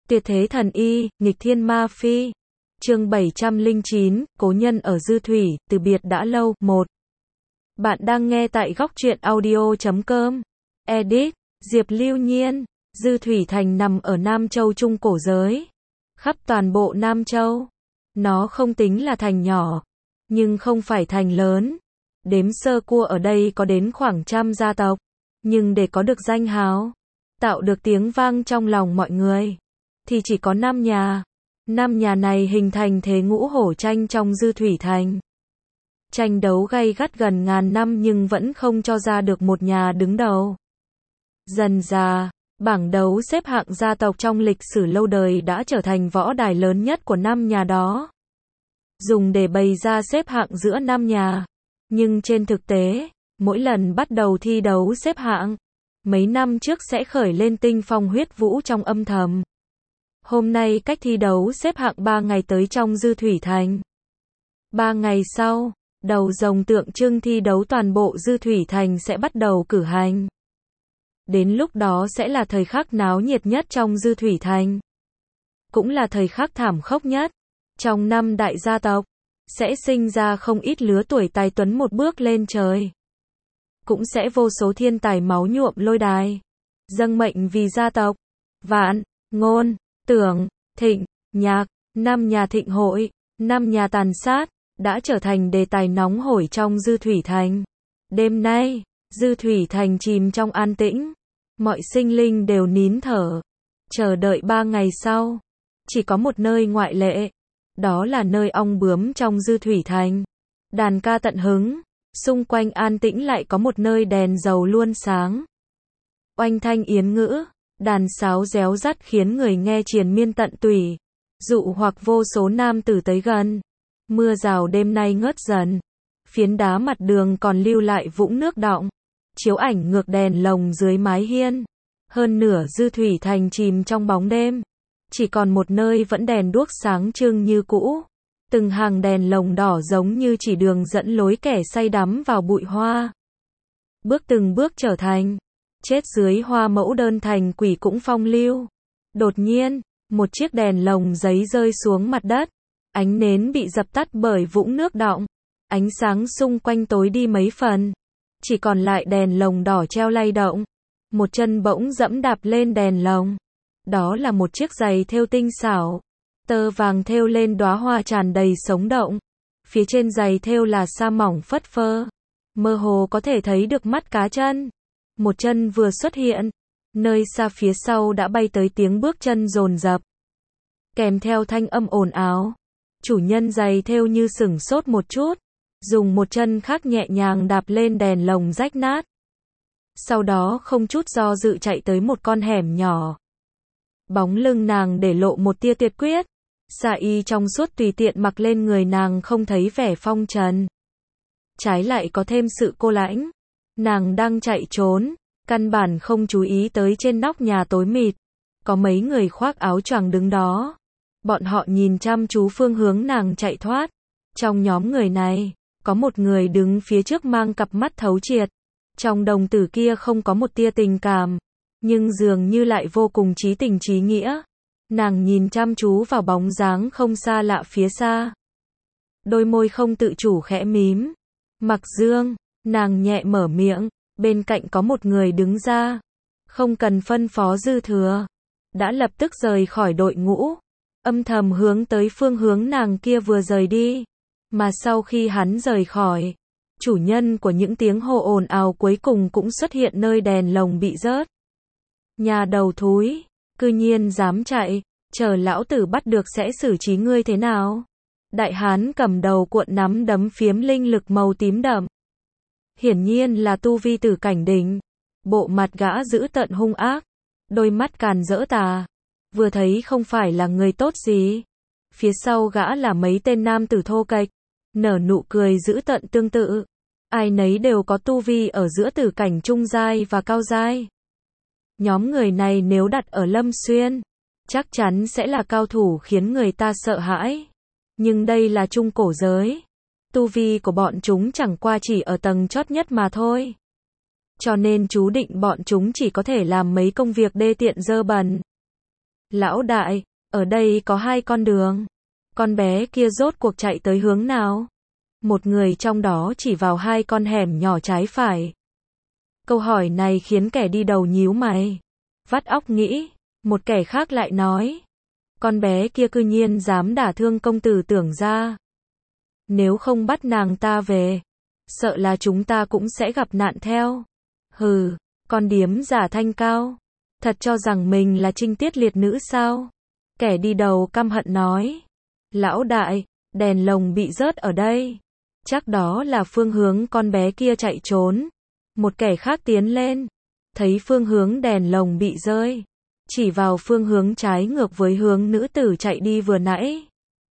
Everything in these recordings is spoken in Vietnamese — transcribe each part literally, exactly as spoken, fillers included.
Tuyệt thế thần y, nghịch thiên ma phi. Chương bảy trăm lẻ chín, cố nhân ở dư thủy, từ biệt đã lâu. một. Bạn đang nghe tại góc truyện audio chấm com. Edit, Diệp Lưu Nhiên. Dư Thủy Thành nằm ở Nam Châu Trung cổ giới. Khắp toàn bộ Nam Châu. Nó không tính là thành nhỏ, nhưng không phải thành lớn. Đếm sơ cua ở đây có đến khoảng trăm gia tộc. Nhưng để có được danh hào, tạo được tiếng vang trong lòng mọi người, thì chỉ có năm nhà. Năm nhà này hình thành thế ngũ hổ tranh trong Dư Thủy Thành. Tranh đấu gay gắt gần ngàn năm nhưng vẫn không cho ra được một nhà đứng đầu. Dần dà, bảng đấu xếp hạng gia tộc trong lịch sử lâu đời đã trở thành võ đài lớn nhất của năm nhà đó, dùng để bày ra xếp hạng giữa năm nhà. Nhưng trên thực tế, mỗi lần bắt đầu thi đấu xếp hạng, mấy năm trước sẽ khởi lên tinh phong huyết vũ trong âm thầm. Hôm nay cách thi đấu xếp hạng ba ngày tới trong Dư Thủy Thành. Ba ngày sau, đầu rồng tượng trưng thi đấu toàn bộ Dư Thủy Thành sẽ bắt đầu cử hành. Đến lúc đó sẽ là thời khắc náo nhiệt nhất trong Dư Thủy Thành. Cũng là thời khắc thảm khốc nhất. Trong năm đại gia tộc, sẽ sinh ra không ít lứa tuổi tài tuấn một bước lên trời. Cũng sẽ vô số thiên tài máu nhuộm lôi đài, dâng mệnh vì gia tộc. Vạn, Ngôn, Tưởng, Thịnh, Nhạc, năm nhà thịnh hội, năm nhà tàn sát, đã trở thành đề tài nóng hổi trong Dư Thủy Thành. Đêm nay, Dư Thủy Thành chìm trong an tĩnh. Mọi sinh linh đều nín thở, chờ đợi ba ngày sau. Chỉ có một nơi ngoại lệ, đó là nơi ong bướm trong Dư Thủy Thành. Đàn ca tận hứng, xung quanh an tĩnh lại có một nơi đèn dầu luôn sáng. Oanh thanh yến ngữ, đàn sáo réo rắt khiến người nghe triền miên tận tủy, dụ hoặc vô số nam tử tới gần. Mưa rào đêm nay ngớt dần, phiến đá mặt đường còn lưu lại vũng nước đọng, chiếu ảnh ngược đèn lồng dưới mái hiên. Hơn nửa Dư Thủy Thành chìm trong bóng đêm, chỉ còn một nơi vẫn đèn đuốc sáng trưng như cũ. Từng hàng đèn lồng đỏ giống như chỉ đường dẫn lối kẻ say đắm vào bụi hoa. Bước từng bước trở thành chết dưới hoa mẫu đơn thành quỷ cũng phong lưu. Đột nhiên, một chiếc đèn lồng giấy rơi xuống mặt đất. Ánh nến bị dập tắt bởi vũng nước đọng. Ánh sáng xung quanh tối đi mấy phần. Chỉ còn lại đèn lồng đỏ treo lay động. Một chân bỗng dẫm đạp lên đèn lồng. Đó là một chiếc giày thêu tinh xảo. Tơ vàng thêu lên đóa hoa tràn đầy sống động. Phía trên giày thêu là sa mỏng phất phơ. Mơ hồ có thể thấy được mắt cá chân. Một chân vừa xuất hiện, nơi xa phía sau đã bay tới tiếng bước chân dồn dập, kèm theo thanh âm ồn ào. Chủ nhân giày thêu như sửng sốt một chút, dùng một chân khác nhẹ nhàng đạp lên đèn lồng rách nát. Sau đó không chút do dự chạy tới một con hẻm nhỏ. Bóng lưng nàng để lộ một tia tuyệt quyết. Sa y trong suốt tùy tiện mặc lên người nàng không thấy vẻ phong trần, trái lại có thêm sự cô lãnh. Nàng đang chạy trốn, căn bản không chú ý tới trên nóc nhà tối mịt, có mấy người khoác áo choàng đứng đó. Bọn họ nhìn chăm chú phương hướng nàng chạy thoát. Trong nhóm người này, có một người đứng phía trước mang cặp mắt thấu triệt. Trong đồng tử kia không có một tia tình cảm, nhưng dường như lại vô cùng chí tình chí nghĩa. Nàng nhìn chăm chú vào bóng dáng không xa lạ phía xa. Đôi môi không tự chủ khẽ mím. Mặc Dương, nàng nhẹ mở miệng, bên cạnh có một người đứng ra. Không cần phân phó dư thừa, đã lập tức rời khỏi đội ngũ, âm thầm hướng tới phương hướng nàng kia vừa rời đi. Mà sau khi hắn rời khỏi, chủ nhân của những tiếng hô ồn ào cuối cùng cũng xuất hiện nơi đèn lồng bị rớt. Nhà đầu thúi, cư nhiên dám chạy, chờ lão tử bắt được sẽ xử trí ngươi thế nào? Đại hán cầm đầu cuộn nắm đấm phiếm linh lực màu tím đậm. Hiển nhiên là tu vi tử cảnh đỉnh. Bộ mặt gã dữ tợn hung ác, đôi mắt càn rỡ tà, vừa thấy không phải là người tốt gì. Phía sau gã là mấy tên nam tử thô kệch, nở nụ cười dữ tợn tương tự. Ai nấy đều có tu vi ở giữa tử cảnh trung giai và cao giai. Nhóm người này nếu đặt ở Lâm Xuyên, chắc chắn sẽ là cao thủ khiến người ta sợ hãi. Nhưng đây là trung cổ giới. Tu vi của bọn chúng chẳng qua chỉ ở tầng chót nhất mà thôi. Cho nên chú định bọn chúng chỉ có thể làm mấy công việc đê tiện dơ bẩn. Lão đại, ở đây có hai con đường. Con bé kia rốt cuộc chạy tới hướng nào? Một người trong đó chỉ vào hai con hẻm nhỏ trái phải. Câu hỏi này khiến kẻ đi đầu nhíu mày. Vắt óc nghĩ. Một kẻ khác lại nói. Con bé kia cư nhiên dám đả thương công tử Tưởng gia. Nếu không bắt nàng ta về, sợ là chúng ta cũng sẽ gặp nạn theo. Hừ, con điếm giả thanh cao. Thật cho rằng mình là trinh tiết liệt nữ sao? Kẻ đi đầu căm hận nói. Lão đại, đèn lồng bị rớt ở đây. Chắc đó là phương hướng con bé kia chạy trốn. Một kẻ khác tiến lên. Thấy phương hướng đèn lồng bị rơi. Chỉ vào phương hướng trái ngược với hướng nữ tử chạy đi vừa nãy.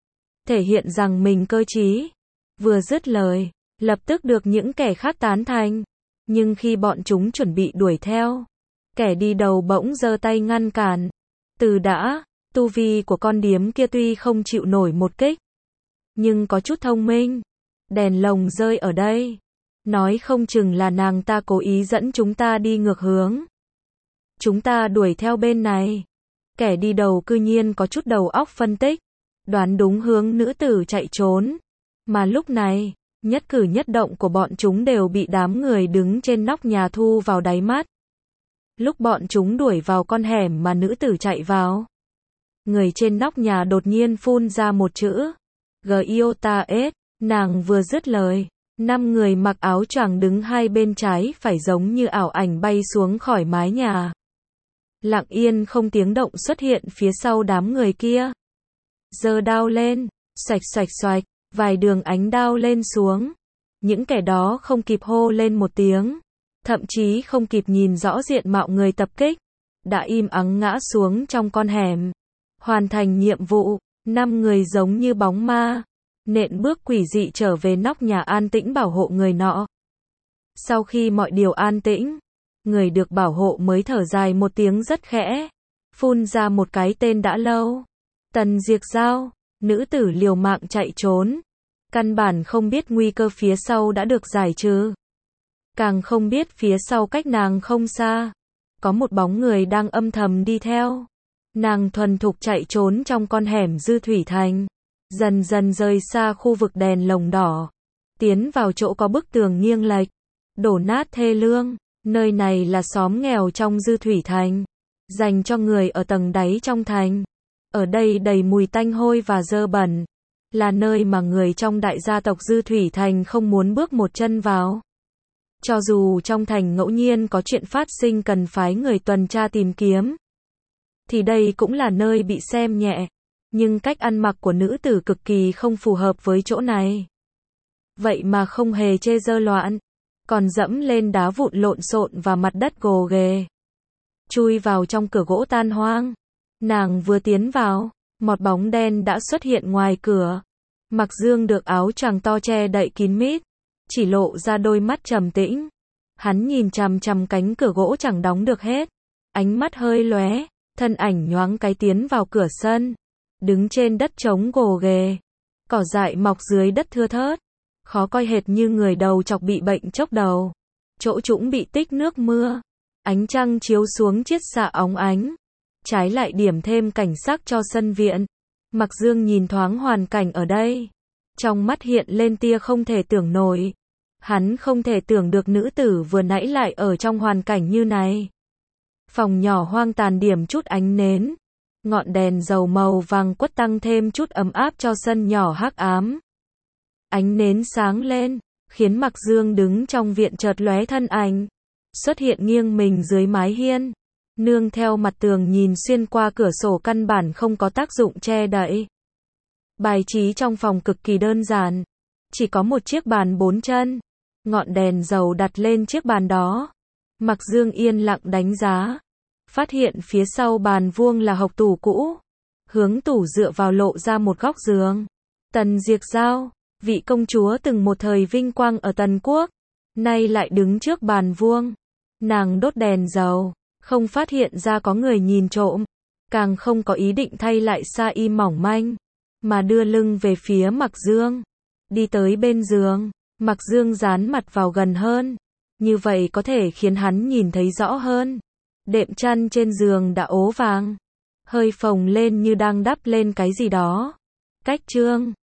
Thể hiện rằng mình cơ trí. Vừa dứt lời, lập tức được những kẻ khác tán thành. Nhưng khi bọn chúng chuẩn bị đuổi theo, kẻ đi đầu bỗng giơ tay ngăn cản. Từ đã, tu vi của con điếm kia tuy không chịu nổi một kích, nhưng có chút thông minh. Đèn lồng rơi ở đây. Nói không chừng là nàng ta cố ý dẫn chúng ta đi ngược hướng. Chúng ta đuổi theo bên này. Kẻ đi đầu cư nhiên có chút đầu óc phân tích. Đoán đúng hướng nữ tử chạy trốn. Mà lúc này, nhất cử nhất động của bọn chúng đều bị đám người đứng trên nóc nhà thu vào đáy mắt. Lúc bọn chúng đuổi vào con hẻm mà nữ tử chạy vào, người trên nóc nhà đột nhiên phun ra một chữ. Giota-S. Nàng vừa dứt lời, năm người mặc áo choàng đứng hai bên trái phải giống như ảo ảnh bay xuống khỏi mái nhà. Lặng yên không tiếng động xuất hiện phía sau đám người kia. Giơ đao lên, xoạch xoạch xoạch, vài đường ánh đao lên xuống. Những kẻ đó không kịp hô lên một tiếng, thậm chí không kịp nhìn rõ diện mạo người tập kích, đã im ắng ngã xuống trong con hẻm. Hoàn thành nhiệm vụ, năm người giống như bóng ma, nện bước quỷ dị trở về nóc nhà an tĩnh bảo hộ người nọ. Sau khi mọi điều an tĩnh, người được bảo hộ mới thở dài một tiếng rất khẽ, phun ra một cái tên đã lâu. Tần Diệc Giao. Nữ tử liều mạng chạy trốn, căn bản không biết nguy cơ phía sau đã được giải trừ. Càng không biết phía sau cách nàng không xa, có một bóng người đang âm thầm đi theo. Nàng thuần thục chạy trốn trong con hẻm Dư Thủy Thành, dần dần rời xa khu vực đèn lồng đỏ, tiến vào chỗ có bức tường nghiêng lệch, đổ nát thê lương. Nơi này là xóm nghèo trong Dư Thủy Thành, dành cho người ở tầng đáy trong thành. Ở đây đầy mùi tanh hôi và dơ bẩn, là nơi mà người trong đại gia tộc Dư Thủy Thành không muốn bước một chân vào. Cho dù trong thành ngẫu nhiên có chuyện phát sinh cần phái người tuần tra tìm kiếm, thì đây cũng là nơi bị xem nhẹ. Nhưng cách ăn mặc của nữ tử cực kỳ không phù hợp với chỗ này. Vậy mà không hề chê dơ loạn, còn dẫm lên đá vụn lộn xộn và mặt đất gồ ghề. Chui vào trong cửa gỗ tan hoang. Nàng vừa tiến vào, một bóng đen đã xuất hiện ngoài cửa. Mặc Dương được áo choàng to che đậy kín mít, chỉ lộ ra đôi mắt trầm tĩnh. Hắn nhìn chằm chằm cánh cửa gỗ chẳng đóng được hết, ánh mắt hơi lóe, thân ảnh nhoáng cái tiến vào cửa sân, đứng trên đất trống gồ ghề, cỏ dại mọc dưới đất thưa thớt, khó coi hệt như người đầu chọc bị bệnh chốc đầu. Chỗ trũng bị tích nước mưa, ánh trăng chiếu xuống chiết xạ óng ánh, trái lại điểm thêm cảnh sắc cho sân viện. Mặc Dương nhìn thoáng hoàn cảnh ở đây, trong mắt hiện lên tia không thể tưởng nổi. Hắn không thể tưởng được nữ tử vừa nãy lại ở trong hoàn cảnh như này. Phòng nhỏ hoang tàn điểm chút ánh nến, ngọn đèn dầu màu vàng quất tăng thêm chút ấm áp cho sân nhỏ hắc ám. Ánh nến sáng lên, khiến Mặc Dương đứng trong viện chợt lóe thân ảnh, xuất hiện nghiêng mình dưới mái hiên, nương theo mặt tường nhìn xuyên qua cửa sổ căn bản không có tác dụng che đậy. Bài trí trong phòng cực kỳ đơn giản, chỉ có một chiếc bàn bốn chân, ngọn đèn dầu đặt lên chiếc bàn đó. Mặc Dương yên lặng đánh giá, phát hiện phía sau bàn vuông là hộc tủ cũ, hướng tủ dựa vào lộ ra một góc giường. Tần Diệc Giao, vị công chúa từng một thời vinh quang ở Tần Quốc, nay lại đứng trước bàn vuông. Nàng đốt đèn dầu, không phát hiện ra có người nhìn trộm, càng không có ý định thay lại sa y mỏng manh, mà đưa lưng về phía Mặc Dương. Đi tới bên giường, Mặc Dương dán mặt vào gần hơn, như vậy có thể khiến hắn nhìn thấy rõ hơn. Đệm chăn trên giường đã ố vàng, hơi phồng lên như đang đắp lên cái gì đó. Cách chương